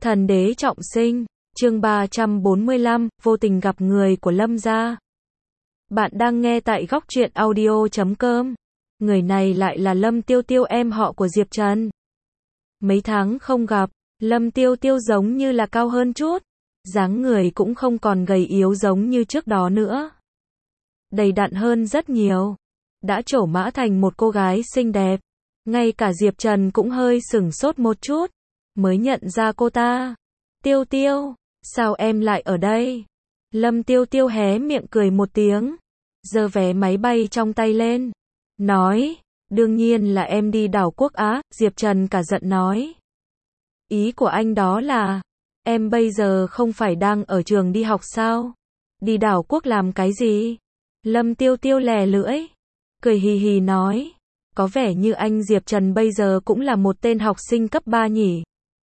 Thần đế trọng sinh, chương 345, vô tình gặp người của Lâm gia. Bạn đang nghe tại góc truyện audio.com. Người này lại là Lâm Tiêu Tiêu, em họ của Diệp Trần. Mấy tháng không gặp, Lâm Tiêu Tiêu giống như là cao hơn chút, dáng người cũng không còn gầy yếu giống như trước đó nữa. Đầy đặn hơn rất nhiều, đã trổ mã thành một cô gái xinh đẹp. Ngay cả Diệp Trần cũng hơi sửng sốt một chút, mới nhận ra cô ta. Tiêu Tiêu, sao em lại ở đây? Lâm Tiêu Tiêu hé miệng cười một tiếng, giơ vé máy bay trong tay lên, nói, đương nhiên là em đi đảo quốc Á. Diệp Trần cả giận nói, ý của anh đó là, em bây giờ không phải đang ở trường đi học sao? Đi đảo quốc làm cái gì? Lâm Tiêu Tiêu lè lưỡi, cười hì hì nói, có vẻ như anh Diệp Trần bây giờ cũng là một tên học sinh cấp 3 nhỉ?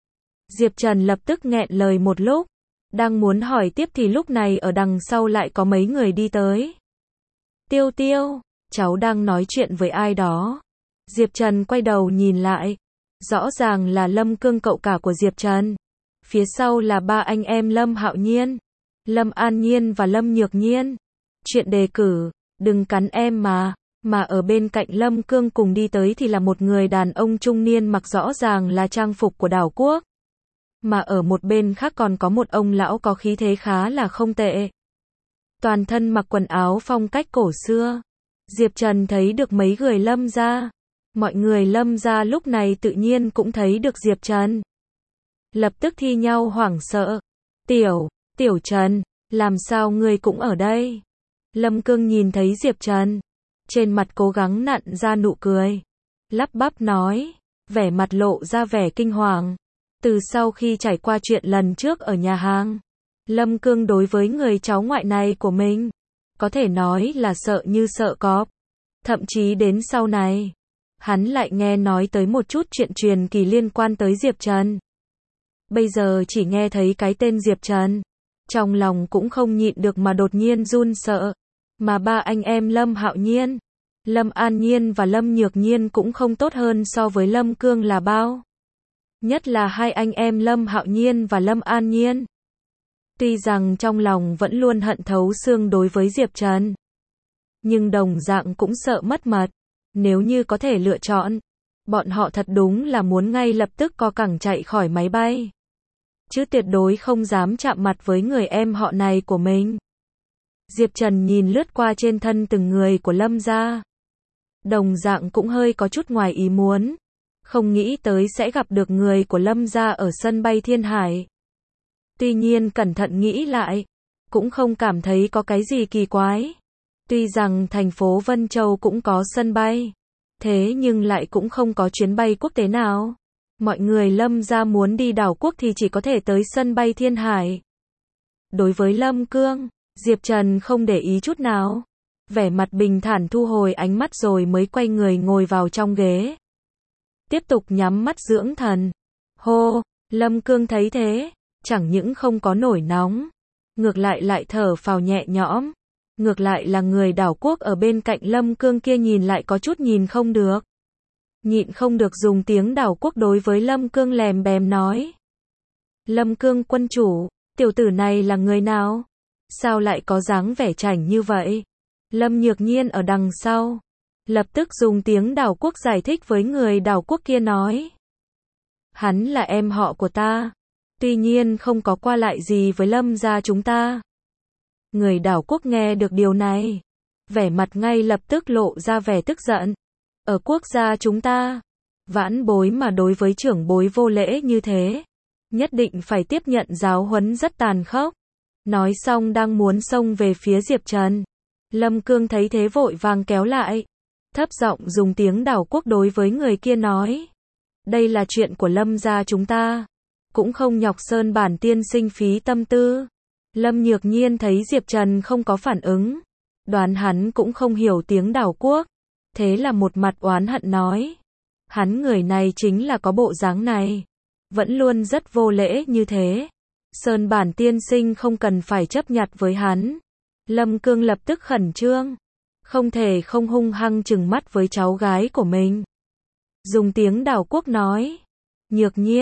Diệp Trần lập tức nghẹn lời một lúc, đang muốn hỏi tiếp thì lúc này ở đằng sau lại có mấy người đi tới. Tiêu Tiêu, cháu đang nói chuyện với ai đó? Diệp Trần quay đầu nhìn lại, rõ ràng là Lâm Cương, cậu cả của Diệp Trần. Phía sau là ba anh em Lâm Hạo Nhiên, Lâm An Nhiên và Lâm Nhược Nhiên. Chuyện đề cử, đừng cắn em mà. Mà ở bên cạnh Lâm Cương cùng đi tới thì là một người đàn ông trung niên mặc rõ ràng là trang phục của đảo quốc. Mà ở một bên khác còn có một ông lão có khí thế khá là không tệ. Toàn thân mặc quần áo phong cách cổ xưa. Diệp Trần thấy được mấy người Lâm gia. Mọi người Lâm gia lúc này tự nhiên cũng thấy được Diệp Trần. Lập tức thi nhau hoảng sợ. Tiểu Trần, làm sao ngươi cũng ở đây? Lâm Cương nhìn thấy Diệp Trần, trên mặt cố gắng nặn ra nụ cười, lắp bắp nói, vẻ mặt lộ ra vẻ kinh hoàng. Từ sau khi trải qua chuyện lần trước ở nhà hàng, Lâm Cương đối với người cháu ngoại này của mình, có thể nói là sợ như sợ cọp. Thậm chí đến sau này, hắn lại nghe nói tới một chút chuyện truyền kỳ liên quan tới Diệp Trần. Bây giờ chỉ nghe thấy cái tên Diệp Trần, trong lòng cũng không nhịn được mà đột nhiên run sợ. Mà ba anh em Lâm Hạo Nhiên, Lâm An Nhiên và Lâm Nhược Nhiên cũng không tốt hơn so với Lâm Cương là bao. Nhất là hai anh em Lâm Hạo Nhiên và Lâm An Nhiên. Tuy rằng trong lòng vẫn luôn hận thấu xương đối với Diệp Trần, nhưng đồng dạng cũng sợ mất mật. Nếu như có thể lựa chọn, bọn họ thật đúng là muốn ngay lập tức co cẳng chạy khỏi máy bay, chứ tuyệt đối không dám chạm mặt với người em họ này của mình. Diệp Trần nhìn lướt qua trên thân từng người của Lâm gia, đồng dạng cũng hơi có chút ngoài ý muốn, không nghĩ tới sẽ gặp được người của Lâm gia ở sân bay Thiên Hải. Tuy nhiên cẩn thận nghĩ lại, cũng không cảm thấy có cái gì kỳ quái. Tuy rằng thành phố Vân Châu cũng có sân bay, thế nhưng lại cũng không có chuyến bay quốc tế nào. Mọi người Lâm gia muốn đi đảo quốc thì chỉ có thể tới sân bay Thiên Hải. Đối với Lâm Cương, Diệp Trần không để ý chút nào, vẻ mặt bình thản thu hồi ánh mắt rồi mới quay người ngồi vào trong ghế, tiếp tục nhắm mắt dưỡng thần. Hô, Lâm Cương thấy thế, chẳng những không có nổi nóng, ngược lại thở phào nhẹ nhõm. Ngược lại là người đảo quốc ở bên cạnh Lâm Cương kia nhìn lại có chút nhìn không được. Nhịn không được dùng tiếng đảo quốc đối với Lâm Cương lèm bèm nói. Lâm Cương quân chủ, tiểu tử này là người nào? Sao lại có dáng vẻ chảnh như vậy? Lâm Nhược Nhiên ở đằng sau, lập tức dùng tiếng đảo quốc giải thích với người đảo quốc kia nói. Hắn là em họ của ta, tuy nhiên không có qua lại gì với Lâm gia chúng ta. Người đảo quốc nghe được điều này, vẻ mặt ngay lập tức lộ ra vẻ tức giận. Ở quốc gia chúng ta, vãn bối mà đối với trưởng bối vô lễ như thế, nhất định phải tiếp nhận giáo huấn rất tàn khốc. Nói xong đang muốn xông về phía Diệp Trần. Lâm Cương thấy thế vội vàng kéo lại, thấp giọng dùng tiếng đảo quốc đối với người kia nói. Đây là chuyện của Lâm gia chúng ta, cũng không nhọc Sơn bản tiên sinh phí tâm tư. Lâm Nhược Nhiên thấy Diệp Trần không có phản ứng, đoán hắn cũng không hiểu tiếng đảo quốc, thế là một mặt oán hận nói. Hắn người này chính là có bộ dáng này, vẫn luôn rất vô lễ như thế. Sơn bản tiên sinh không cần phải chấp nhặt với hắn. Lâm Cương lập tức khẩn trương, không thể không hung hăng trừng mắt với cháu gái của mình. Dùng tiếng đảo quốc nói. Nhược Nhiên,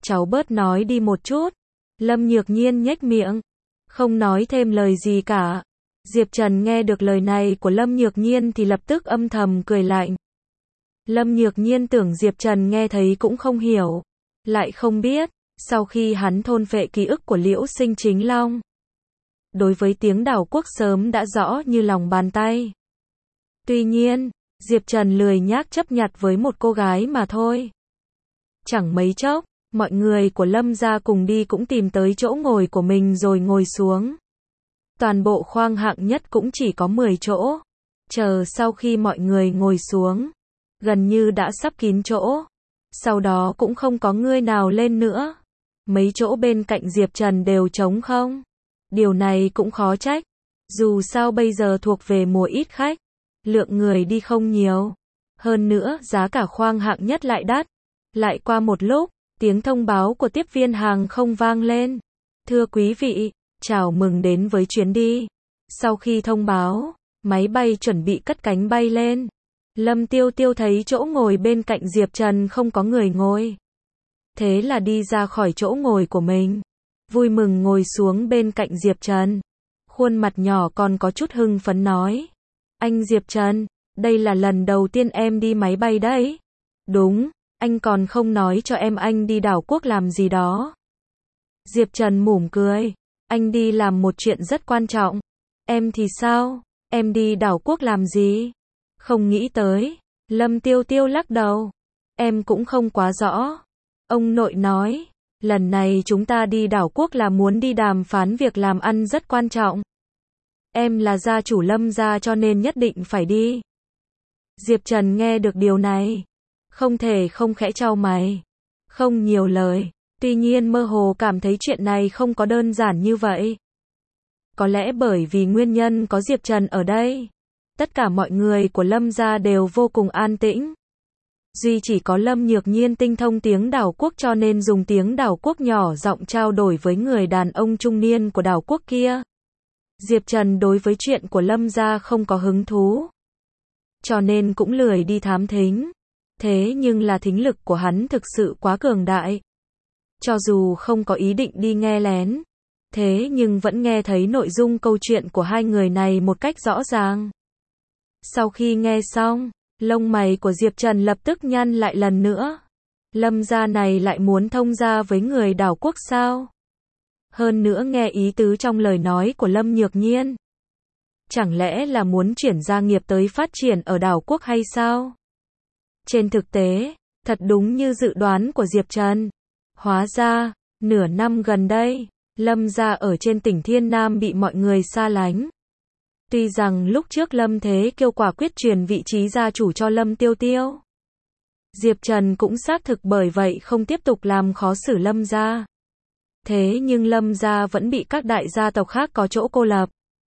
cháu bớt nói đi một chút. Lâm Nhược Nhiên nhếch miệng, không nói thêm lời gì cả. Diệp Trần nghe được lời này của Lâm Nhược Nhiên thì lập tức âm thầm cười lạnh. Lâm Nhược Nhiên tưởng Diệp Trần nghe thấy cũng không hiểu, lại không biết, sau khi hắn thôn phệ ký ức của Liễu Sinh Chính Long, đối với tiếng đảo quốc sớm đã rõ như lòng bàn tay. Tuy nhiên, Diệp Trần lười nhác chấp nhặt với một cô gái mà thôi. Chẳng mấy chốc, mọi người của Lâm gia cùng đi cũng tìm tới chỗ ngồi của mình rồi ngồi xuống. Toàn bộ khoang hạng nhất cũng chỉ có 10 chỗ. Chờ sau khi mọi người ngồi xuống, gần như đã sắp kín chỗ. Sau đó cũng không có người nào lên nữa. Mấy chỗ bên cạnh Diệp Trần đều trống không. Điều này cũng khó trách. Dù sao bây giờ thuộc về mùa ít khách. Lượng người đi không nhiều. Hơn nữa, giá cả khoang hạng nhất lại đắt. Lại qua một lúc, tiếng thông báo của tiếp viên hàng không vang lên. Thưa quý vị, chào mừng đến với chuyến đi. Sau khi thông báo, máy bay chuẩn bị cất cánh bay lên. Lâm Tiêu Tiêu thấy chỗ ngồi bên cạnh Diệp Trần không có người ngồi. Thế là đi ra khỏi chỗ ngồi của mình. Vui mừng ngồi xuống bên cạnh Diệp Trần. Khuôn mặt nhỏ còn có chút hưng phấn nói. Anh Diệp Trần, đây là lần đầu tiên em đi máy bay đấy. Đúng, anh còn không nói cho em anh đi đảo quốc làm gì đó. Diệp Trần mỉm cười. Anh đi làm một chuyện rất quan trọng. Em thì sao? Em đi đảo quốc làm gì? Không nghĩ tới. Lâm Tiêu Tiêu lắc đầu. Em cũng không quá rõ. Ông nội nói, lần này chúng ta đi đảo quốc là muốn đi đàm phán việc làm ăn rất quan trọng. Em là gia chủ Lâm gia cho nên nhất định phải đi. Diệp Trần nghe được điều này, không thể không khẽ chau mày, không nhiều lời, tuy nhiên mơ hồ cảm thấy chuyện này không có đơn giản như vậy. Có lẽ bởi vì nguyên nhân có Diệp Trần ở đây, tất cả mọi người của Lâm gia đều vô cùng an tĩnh. Duy chỉ có Lâm Nhược Nhiên tinh thông tiếng đảo quốc cho nên dùng tiếng đảo quốc nhỏ giọng trao đổi với người đàn ông trung niên của đảo quốc kia. Diệp Trần đối với chuyện của Lâm gia không có hứng thú, cho nên cũng lười đi thám thính. Thế nhưng là thính lực của hắn thực sự quá cường đại. Cho dù không có ý định đi nghe lén, thế nhưng vẫn nghe thấy nội dung câu chuyện của hai người này một cách rõ ràng. Sau khi nghe xong, lông mày của Diệp Trần lập tức nhăn lại lần nữa. Lâm gia này lại muốn thông gia với người đảo quốc sao? Hơn nữa nghe ý tứ trong lời nói của Lâm Nhược Nhiên. Chẳng lẽ là muốn chuyển gia nghiệp tới phát triển ở đảo quốc hay sao? Trên thực tế, thật đúng như dự đoán của Diệp Trần. Hóa ra, nửa năm gần đây, Lâm gia ở trên tỉnh Thiên Nam bị mọi người xa lánh. Tuy rằng lúc trước Lâm Thế Kiêu quả quyết truyền vị trí gia chủ cho Lâm Tiêu Tiêu. Diệp Trần cũng xác thực bởi vậy không tiếp tục làm khó xử Lâm gia. Thế nhưng Lâm gia vẫn bị các đại gia tộc khác có chỗ cô lập.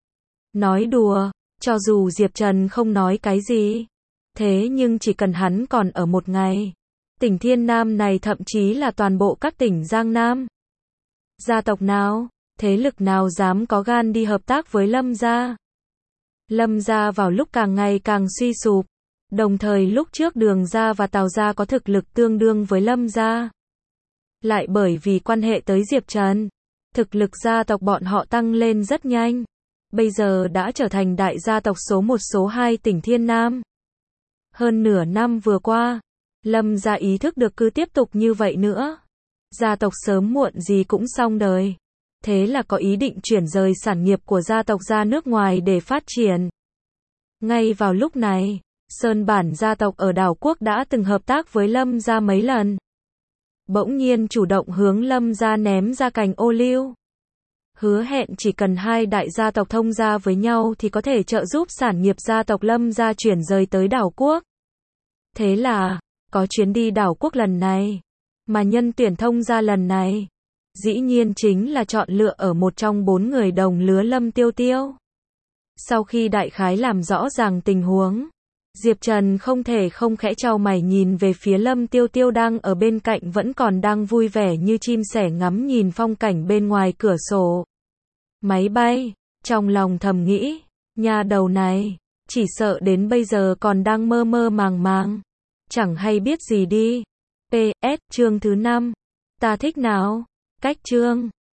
Nói đùa, cho dù Diệp Trần không nói cái gì, thế nhưng chỉ cần hắn còn ở một ngày, tỉnh Thiên Nam này thậm chí là toàn bộ các tỉnh Giang Nam. Gia tộc nào, thế lực nào dám có gan đi hợp tác với Lâm gia? Lâm gia vào lúc càng ngày càng suy sụp, đồng thời lúc trước Đường gia và Tào gia có thực lực tương đương với Lâm gia. Lại bởi vì quan hệ tới Diệp Trần, thực lực gia tộc bọn họ tăng lên rất nhanh. Bây giờ đã trở thành đại gia tộc số 1 số 2 tỉnh Thiên Nam. Hơn nửa năm vừa qua, Lâm gia ý thức được cứ tiếp tục như vậy nữa, gia tộc sớm muộn gì cũng xong đời. Thế là có ý định chuyển rời sản nghiệp của gia tộc ra nước ngoài để phát triển. Ngay vào lúc này, Sơn Bản gia tộc ở đảo quốc đã từng hợp tác với Lâm gia mấy lần. Bỗng nhiên chủ động hướng Lâm gia ném ra cành ô liu. Hứa hẹn chỉ cần hai đại gia tộc thông gia với nhau thì có thể trợ giúp sản nghiệp gia tộc Lâm gia chuyển rời tới đảo quốc. Thế là, có chuyến đi đảo quốc lần này, mà nhân tuyển thông gia lần này, dĩ nhiên chính là chọn lựa ở một trong 4 người đồng lứa Lâm Tiêu Tiêu. Sau khi đại khái làm rõ ràng tình huống, Diệp Trần không thể không khẽ chau mày nhìn về phía Lâm Tiêu Tiêu đang ở bên cạnh vẫn còn đang vui vẻ như chim sẻ ngắm nhìn phong cảnh bên ngoài cửa sổ. Máy bay, trong lòng thầm nghĩ, nhà đầu này, chỉ sợ đến bây giờ còn đang mơ mơ màng màng, chẳng hay biết gì đi. PS, chương thứ 5. Ta thích nào. Cách chương